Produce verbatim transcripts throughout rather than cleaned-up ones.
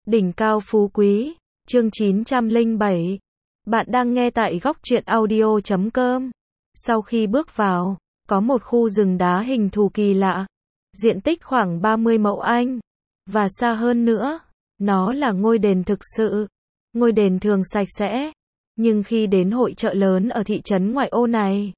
Đỉnh cao phú quý, chương chín trăm lẻ bảy. Bạn đang nghe tại góc truyện audio chấm com. Sau khi bước vào, có một khu rừng đá hình thù kỳ lạ, diện tích khoảng ba mươi mẫu Anh, và xa hơn nữa, nó là ngôi đền thực sự. Ngôi đền thường sạch sẽ, nhưng khi đến hội chợ lớn ở thị trấn ngoại ô này,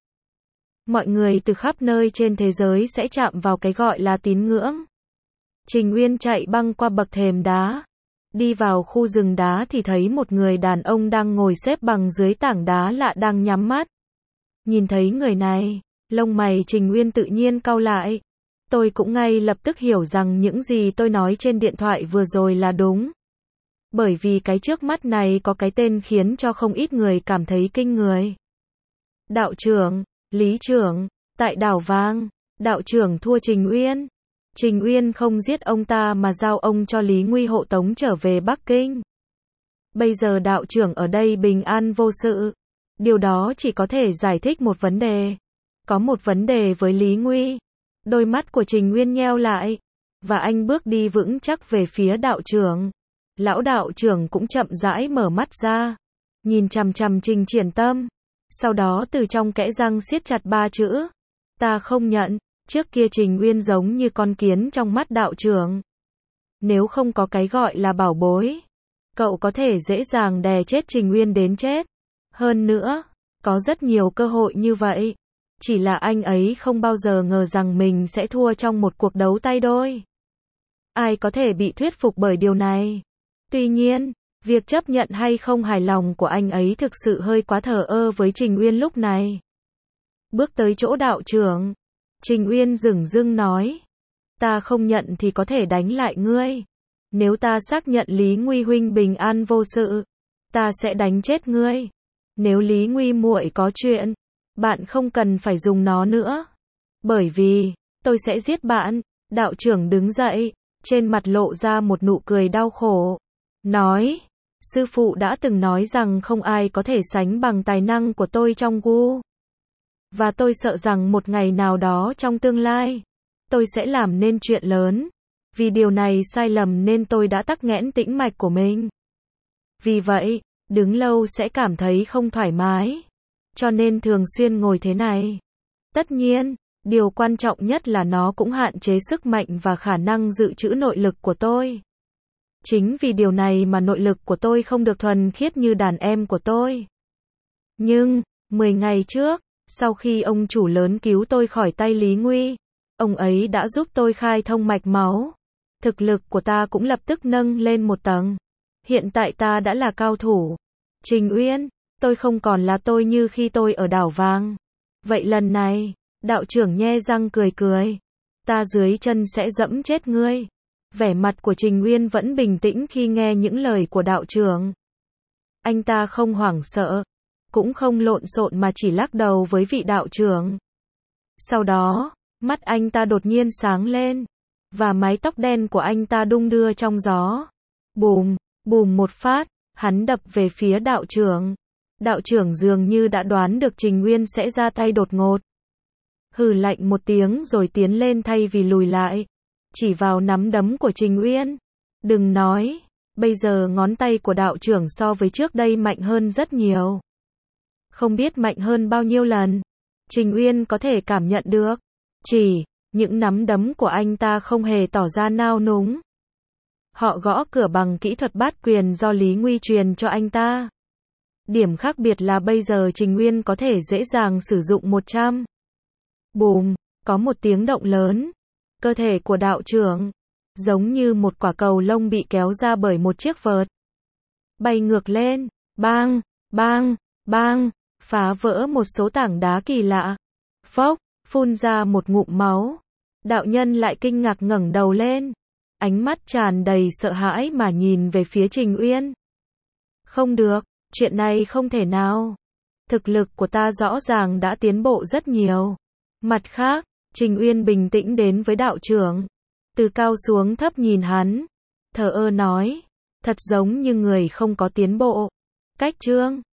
mọi người từ khắp nơi trên thế giới sẽ chạm vào cái gọi là tín ngưỡng. Trình Uyên chạy băng qua bậc thềm đá, đi vào khu rừng đá thì thấy một người đàn ông đang ngồi xếp bằng dưới tảng đá lạ đang nhắm mắt. Nhìn thấy người này, lông mày Trình Uyên tự nhiên cau lại. Tôi cũng ngay lập tức hiểu rằng những gì tôi nói trên điện thoại vừa rồi là đúng. Bởi vì cái trước mắt này có cái tên khiến cho không ít người cảm thấy kinh người. Đạo trưởng, Lý trưởng, tại đảo Vàng, đạo trưởng thua Trình Uyên. Trình Uyên không giết ông ta mà giao ông cho Lý Nguy hộ tống trở về Bắc Kinh. Bây giờ đạo trưởng ở đây bình an vô sự. Điều đó chỉ có thể giải thích một vấn đề. Có một vấn đề với Lý Nguy. Đôi mắt của Trình Uyên nheo lại, và anh bước đi vững chắc về phía đạo trưởng. Lão đạo trưởng cũng chậm rãi mở mắt ra, nhìn chằm chằm Trình Triển Tâm. Sau đó từ trong kẽ răng siết chặt ba chữ: ta không nhận. Trước kia Trình Uyên giống như con kiến trong mắt đạo trưởng. Nếu không có cái gọi là bảo bối, cậu có thể dễ dàng đè chết Trình Uyên đến chết. Hơn nữa, có rất nhiều cơ hội như vậy. Chỉ là anh ấy không bao giờ ngờ rằng mình sẽ thua trong một cuộc đấu tay đôi. Ai có thể bị thuyết phục bởi điều này? Tuy nhiên, việc chấp nhận hay không hài lòng của anh ấy thực sự hơi quá thờ ơ với Trình Uyên lúc này. Bước tới chỗ đạo trưởng, Trình Uyên dửng dưng nói: ta không nhận thì có thể đánh lại ngươi. Nếu ta xác nhận Lý Nguy huynh bình an vô sự, ta sẽ đánh chết ngươi. Nếu Lý Nguy muội có chuyện, bạn không cần phải dùng nó nữa. Bởi vì, tôi sẽ giết bạn. Đạo trưởng đứng dậy, trên mặt lộ ra một nụ cười đau khổ. Nói, sư phụ đã từng nói rằng không ai có thể sánh bằng tài năng của tôi trong gu. Và tôi sợ rằng một ngày nào đó trong tương lai, tôi sẽ làm nên chuyện lớn. Vì điều này sai lầm nên tôi đã tắc nghẽn tĩnh mạch của mình. Vì vậy, đứng lâu sẽ cảm thấy không thoải mái. Cho nên thường xuyên ngồi thế này. Tất nhiên, điều quan trọng nhất là nó cũng hạn chế sức mạnh và khả năng dự trữ nội lực của tôi. Chính vì điều này mà nội lực của tôi không được thuần khiết như đàn em của tôi. Nhưng, mười ngày trước, sau khi ông chủ lớn cứu tôi khỏi tay Lý Nguy, ông ấy đã giúp tôi khai thông mạch máu. Thực lực của ta cũng lập tức nâng lên một tầng. Hiện tại ta đã là cao thủ. Trình Uyên, tôi không còn là tôi như khi tôi ở đảo Vàng. Vậy lần này, đạo trưởng nhe răng cười cười. Ta dưới chân sẽ dẫm chết ngươi. Vẻ mặt của Trình Uyên vẫn bình tĩnh khi nghe những lời của đạo trưởng. Anh ta không hoảng sợ, cũng không lộn xộn mà chỉ lắc đầu với vị đạo trưởng. Sau đó, mắt anh ta đột nhiên sáng lên, và mái tóc đen của anh ta đung đưa trong gió. Bùm, bùm một phát, hắn đập về phía đạo trưởng. Đạo trưởng dường như đã đoán được Trình Uyên sẽ ra tay đột ngột. Hừ lạnh một tiếng rồi tiến lên thay vì lùi lại, chỉ vào nắm đấm của Trình Uyên. Đừng nói, bây giờ ngón tay của đạo trưởng so với trước đây mạnh hơn rất nhiều. Không biết mạnh hơn bao nhiêu lần. Trình Uyên có thể cảm nhận được. Chỉ, những nắm đấm của anh ta không hề tỏ ra nao núng. Họ gõ cửa bằng kỹ thuật bát quyền do Lý Nguy truyền cho anh ta. Điểm khác biệt là bây giờ Trình Uyên có thể dễ dàng sử dụng một trăm. Bùm, có một tiếng động lớn. Cơ thể của đạo trưởng, giống như một quả cầu lông bị kéo ra bởi một chiếc vợt. Bay ngược lên, bang, bang, bang, phá vỡ một số tảng đá kỳ lạ. Phốc, phun ra một ngụm máu. Đạo nhân lại kinh ngạc ngẩng đầu lên. Ánh mắt tràn đầy sợ hãi mà nhìn về phía Trình Uyên. Không được, chuyện này không thể nào. Thực lực của ta rõ ràng đã tiến bộ rất nhiều. Mặt khác, Trình Uyên bình tĩnh đến với đạo trưởng. Từ cao xuống thấp nhìn hắn. Thờ ơ nói. Thật giống như người không có tiến bộ. Cách chương.